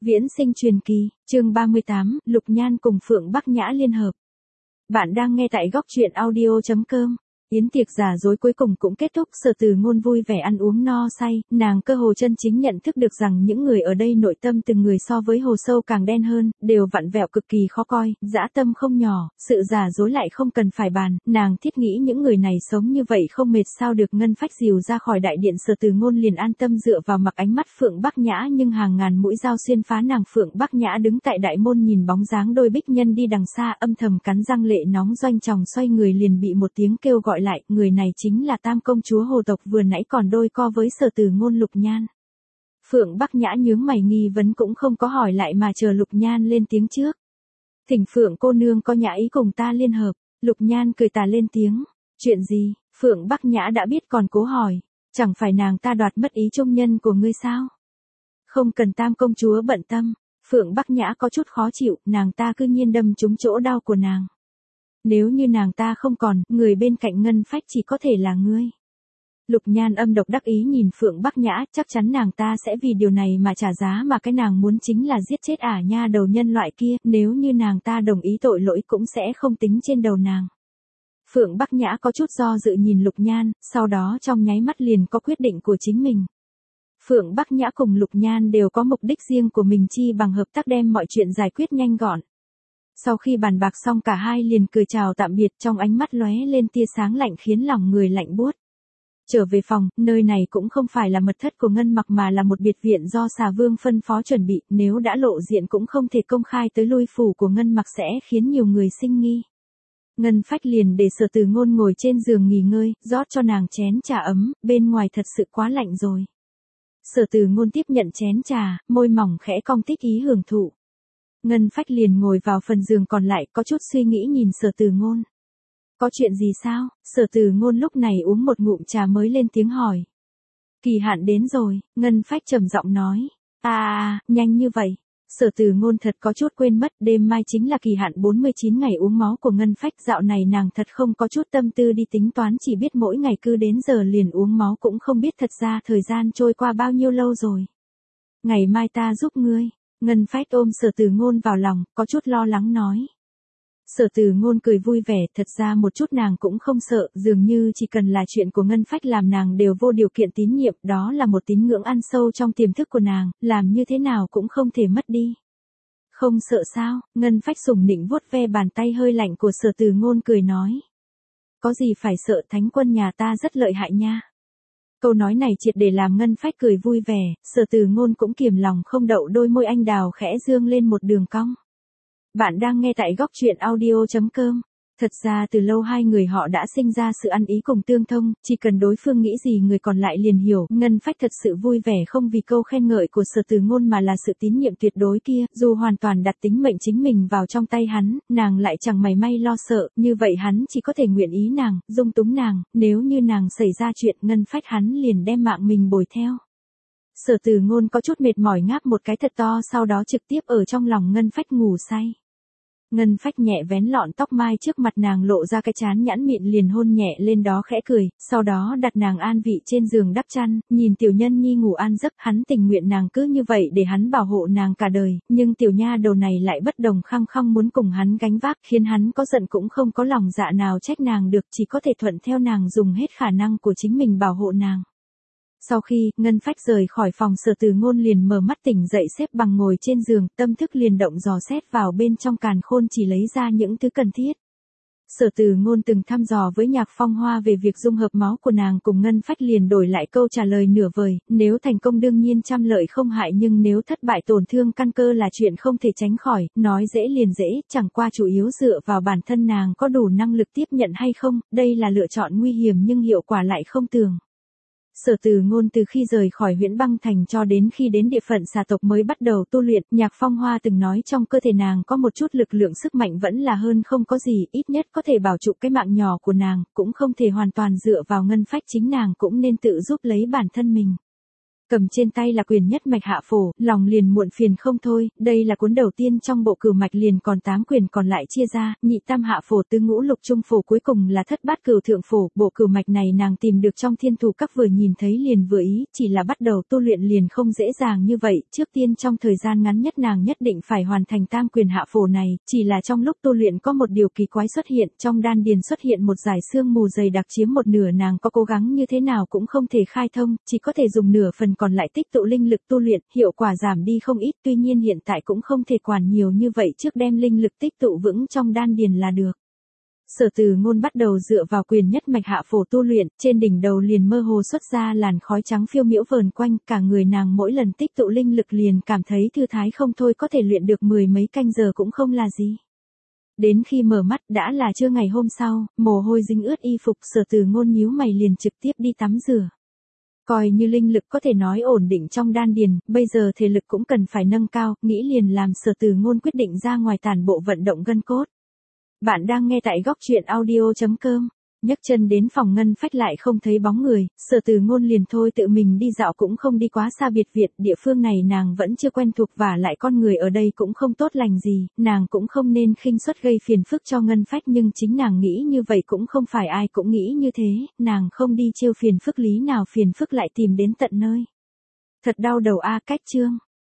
Viễn sinh truyền kỳ, chương 38, Lục Nhan cùng Phượng Bắc Nhã liên hợp. Bạn đang nghe tại góc truyện audio.com. Yến tiệc giả dối cuối cùng cũng kết thúc, Sở Từ Ngôn vui vẻ ăn uống no say, nàng cơ hồ chân chính nhận thức được rằng những người ở đây nội tâm từng người so với hồ sâu càng đen hơn, đều vặn vẹo cực kỳ khó coi, dã tâm không nhỏ, sự giả dối lại không cần phải bàn, nàng thiết nghĩ những người này sống như vậy không mệt sao được. Ngân Phách dìu ra khỏi đại điện, Sở Từ Ngôn liền an tâm dựa vào mặc ánh mắt Phượng Bắc Nhã, nhưng hàng ngàn mũi dao xuyên phá nàng. Phượng Bắc Nhã đứng tại đại môn nhìn bóng dáng đôi bích nhân đi đằng xa, âm thầm cắn răng, lệ nóng doanh tròng, xoay người liền bị một tiếng kêu gọi lại, người này chính là Tam công chúa Hồ tộc vừa nãy còn đôi co với Sở Từ Ngôn. Lục Nhan. Phượng Bắc Nhã nhướng mày nghi vấn cũng không có hỏi lại mà chờ Lục Nhan lên tiếng trước. Thỉnh Phượng cô nương có nhã ý cùng ta liên hợp. Lục Nhan cười tà lên tiếng. Chuyện gì? Phượng Bắc Nhã đã biết còn cố hỏi. Chẳng phải nàng ta đoạt mất ý trung nhân của ngươi sao? Không cần Tam công chúa bận tâm. Phượng Bắc Nhã có chút khó chịu, nàng ta cứ nhiên đâm trúng chỗ đau của nàng. Nếu như nàng ta không còn, người bên cạnh Ngân Phách chỉ có thể là ngươi. Lục Nhan âm độc đắc ý nhìn Phượng Bắc Nhã, chắc chắn nàng ta sẽ vì điều này mà trả giá, mà cái nàng muốn chính là giết chết ả nha đầu nhân loại kia, nếu như nàng ta đồng ý tội lỗi cũng sẽ không tính trên đầu nàng. Phượng Bắc Nhã có chút do dự nhìn Lục Nhan, sau đó trong nháy mắt liền có quyết định của chính mình. Phượng Bắc Nhã cùng Lục Nhan đều có mục đích riêng của mình, chi bằng hợp tác đem mọi chuyện giải quyết nhanh gọn. Sau khi bàn bạc xong, cả hai liền cười chào tạm biệt, trong ánh mắt lóe lên tia sáng lạnh khiến lòng người lạnh buốt. Trở về phòng, nơi này cũng không phải là mật thất của Ngân Mặc mà là một biệt viện do Xà Vương phân phó chuẩn bị, nếu đã lộ diện cũng không thể công khai tới lui phủ của Ngân Mặc sẽ khiến nhiều người sinh nghi. Ngân Phách liền để Sở Từ Ngôn ngồi trên giường nghỉ ngơi, rót cho nàng chén trà ấm, bên ngoài thật sự quá lạnh rồi. Sở Từ Ngôn tiếp nhận chén trà, môi mỏng khẽ cong thích ý hưởng thụ. Ngân Phách liền ngồi vào phần giường còn lại, có chút suy nghĩ nhìn Sở Từ Ngôn. Có chuyện gì sao? Sở Từ Ngôn lúc này uống một ngụm trà mới lên tiếng hỏi. Kỳ hạn đến rồi, Ngân Phách trầm giọng nói. Nhanh như vậy. Sở Từ Ngôn thật có chút quên mất, đêm mai chính là kỳ hạn 49 ngày uống máu của Ngân Phách, dạo này nàng thật không có chút tâm tư đi tính toán, chỉ biết mỗi ngày cứ đến giờ liền uống máu, cũng không biết thật ra thời gian trôi qua bao nhiêu lâu rồi. Ngày mai ta giúp ngươi. Ngân Phách ôm Sở Từ Ngôn vào lòng, có chút lo lắng nói. Sở Từ Ngôn cười vui vẻ, thật ra một chút nàng cũng không sợ, dường như chỉ cần là chuyện của Ngân Phách làm nàng đều vô điều kiện tín nhiệm, đó là một tín ngưỡng ăn sâu trong tiềm thức của nàng, làm như thế nào cũng không thể mất đi. Không sợ sao? Ngân Phách sủng nịnh vuốt ve bàn tay hơi lạnh của Sở Từ Ngôn cười nói. Có gì phải sợ, thánh quân nhà ta rất lợi hại nha. Câu nói này triệt để làm Ngân Phách cười vui vẻ, Sở Từ Ngôn cũng kiềm lòng không đậu, đôi môi anh đào khẽ dương lên một đường cong. Bạn đang nghe tại góc truyện audio.com. Thật ra từ lâu hai người họ đã sinh ra sự ăn ý cùng tương thông, chỉ cần đối phương nghĩ gì người còn lại liền hiểu. Ngân Phách thật sự vui vẻ không vì câu khen ngợi của Sở Từ Ngôn mà là sự tín nhiệm tuyệt đối kia, dù hoàn toàn đặt tính mệnh chính mình vào trong tay hắn, nàng lại chẳng mảy may lo sợ, như vậy hắn chỉ có thể nguyện ý nàng, dung túng nàng, nếu như nàng xảy ra chuyện Ngân Phách hắn liền đem mạng mình bồi theo. Sở Từ Ngôn có chút mệt mỏi ngáp một cái thật to, sau đó trực tiếp ở trong lòng Ngân Phách ngủ say. Ngân Phách nhẹ vén lọn tóc mai trước mặt nàng, lộ ra cái trán nhẵn mịn liền hôn nhẹ lên đó khẽ cười, sau đó đặt nàng an vị trên giường đắp chăn, nhìn tiểu nhân nhi ngủ an giấc, hắn tình nguyện nàng cứ như vậy để hắn bảo hộ nàng cả đời, nhưng tiểu nha đầu này lại bất đồng, khăng khăng muốn cùng hắn gánh vác, khiến hắn có giận cũng không có lòng dạ nào trách nàng được, chỉ có thể thuận theo nàng, dùng hết khả năng của chính mình bảo hộ nàng. Sau khi Ngân Phách rời khỏi phòng, Sở Từ Ngôn liền mở mắt tỉnh dậy, xếp bằng ngồi trên giường, tâm thức liền động dò xét vào bên trong càn khôn, chỉ lấy ra những thứ cần thiết. Sở Từ Ngôn từng thăm dò với Nhạc Phong Hoa về việc dung hợp máu của nàng cùng Ngân Phách, liền đổi lại câu trả lời nửa vời, nếu thành công đương nhiên trăm lợi không hại, nhưng nếu thất bại tổn thương căn cơ là chuyện không thể tránh khỏi, nói dễ liền dễ, chẳng qua chủ yếu dựa vào bản thân nàng có đủ năng lực tiếp nhận hay không, đây là lựa chọn nguy hiểm nhưng hiệu quả lại không tường. Sở Từ Ngôn từ khi rời khỏi Huyễn Băng Thành cho đến khi đến địa phận xà tộc mới bắt đầu tu luyện, Nhạc Phong Hoa từng nói trong cơ thể nàng có một chút lực lượng, sức mạnh vẫn là hơn không có gì, ít nhất có thể bảo trụ cái mạng nhỏ của nàng, cũng không thể hoàn toàn dựa vào Ngân Phách, chính nàng cũng nên tự giúp lấy bản thân mình. Cầm trên tay là quyền nhất mạch hạ phổ, lòng liền muộn phiền không thôi, đây là cuốn đầu tiên trong bộ cửu mạch liền còn 8 quyền còn lại chia ra, nhị tam hạ phổ tứ ngũ lục trung phổ cuối cùng là thất bát cửu thượng phổ, bộ cửu mạch này nàng tìm được trong thiên thủ các vừa nhìn thấy liền vừa ý, chỉ là bắt đầu tu luyện liền không dễ dàng như vậy, trước tiên trong thời gian ngắn nhất nàng nhất định phải hoàn thành tam quyền hạ phổ này, chỉ là trong lúc tu luyện có một điều kỳ quái xuất hiện, trong đan điền xuất hiện một dải sương mù dày đặc chiếm một nửa, nàng có cố gắng như thế nào cũng không thể khai thông, chỉ có thể dùng nửa phần còn lại tích tụ linh lực tu luyện, hiệu quả giảm đi không ít, tuy nhiên hiện tại cũng không thể quản nhiều như vậy, trước đem linh lực tích tụ vững trong đan điền là được. Sở Từ Ngôn bắt đầu dựa vào quyền nhất mạch hạ phổ tu luyện, trên đỉnh đầu liền mơ hồ xuất ra làn khói trắng phiêu miễu vờn quanh, cả người nàng mỗi lần tích tụ linh lực liền cảm thấy thư thái không thôi, có thể luyện được 10 mấy canh giờ cũng không là gì. Đến khi mở mắt đã là trưa ngày hôm sau, mồ hôi dính ướt y phục, Sở Từ Ngôn nhíu mày liền trực tiếp đi tắm rửa. Coi như linh lực có thể nói ổn định trong đan điền, bây giờ thể lực cũng cần phải nâng cao, nghĩ liền làm Sở Từ Ngôn quyết định ra ngoài tản bộ vận động gân cốt. Bạn đang nghe tại góc truyện audio.com. Nhấc chân đến phòng ngân phách lại không thấy bóng người, Sở Từ Ngôn liền thôi tự mình đi dạo, cũng không đi quá xa biệt viện, địa phương này nàng vẫn chưa quen thuộc và lại con người ở đây cũng không tốt lành gì, nàng cũng không nên khinh suất gây phiền phức cho ngân phách, nhưng chính nàng nghĩ như vậy cũng không phải ai cũng nghĩ như thế, nàng không đi trêu phiền phức lý nào phiền phức lại tìm đến tận nơi. Thật đau đầu a. Cách chương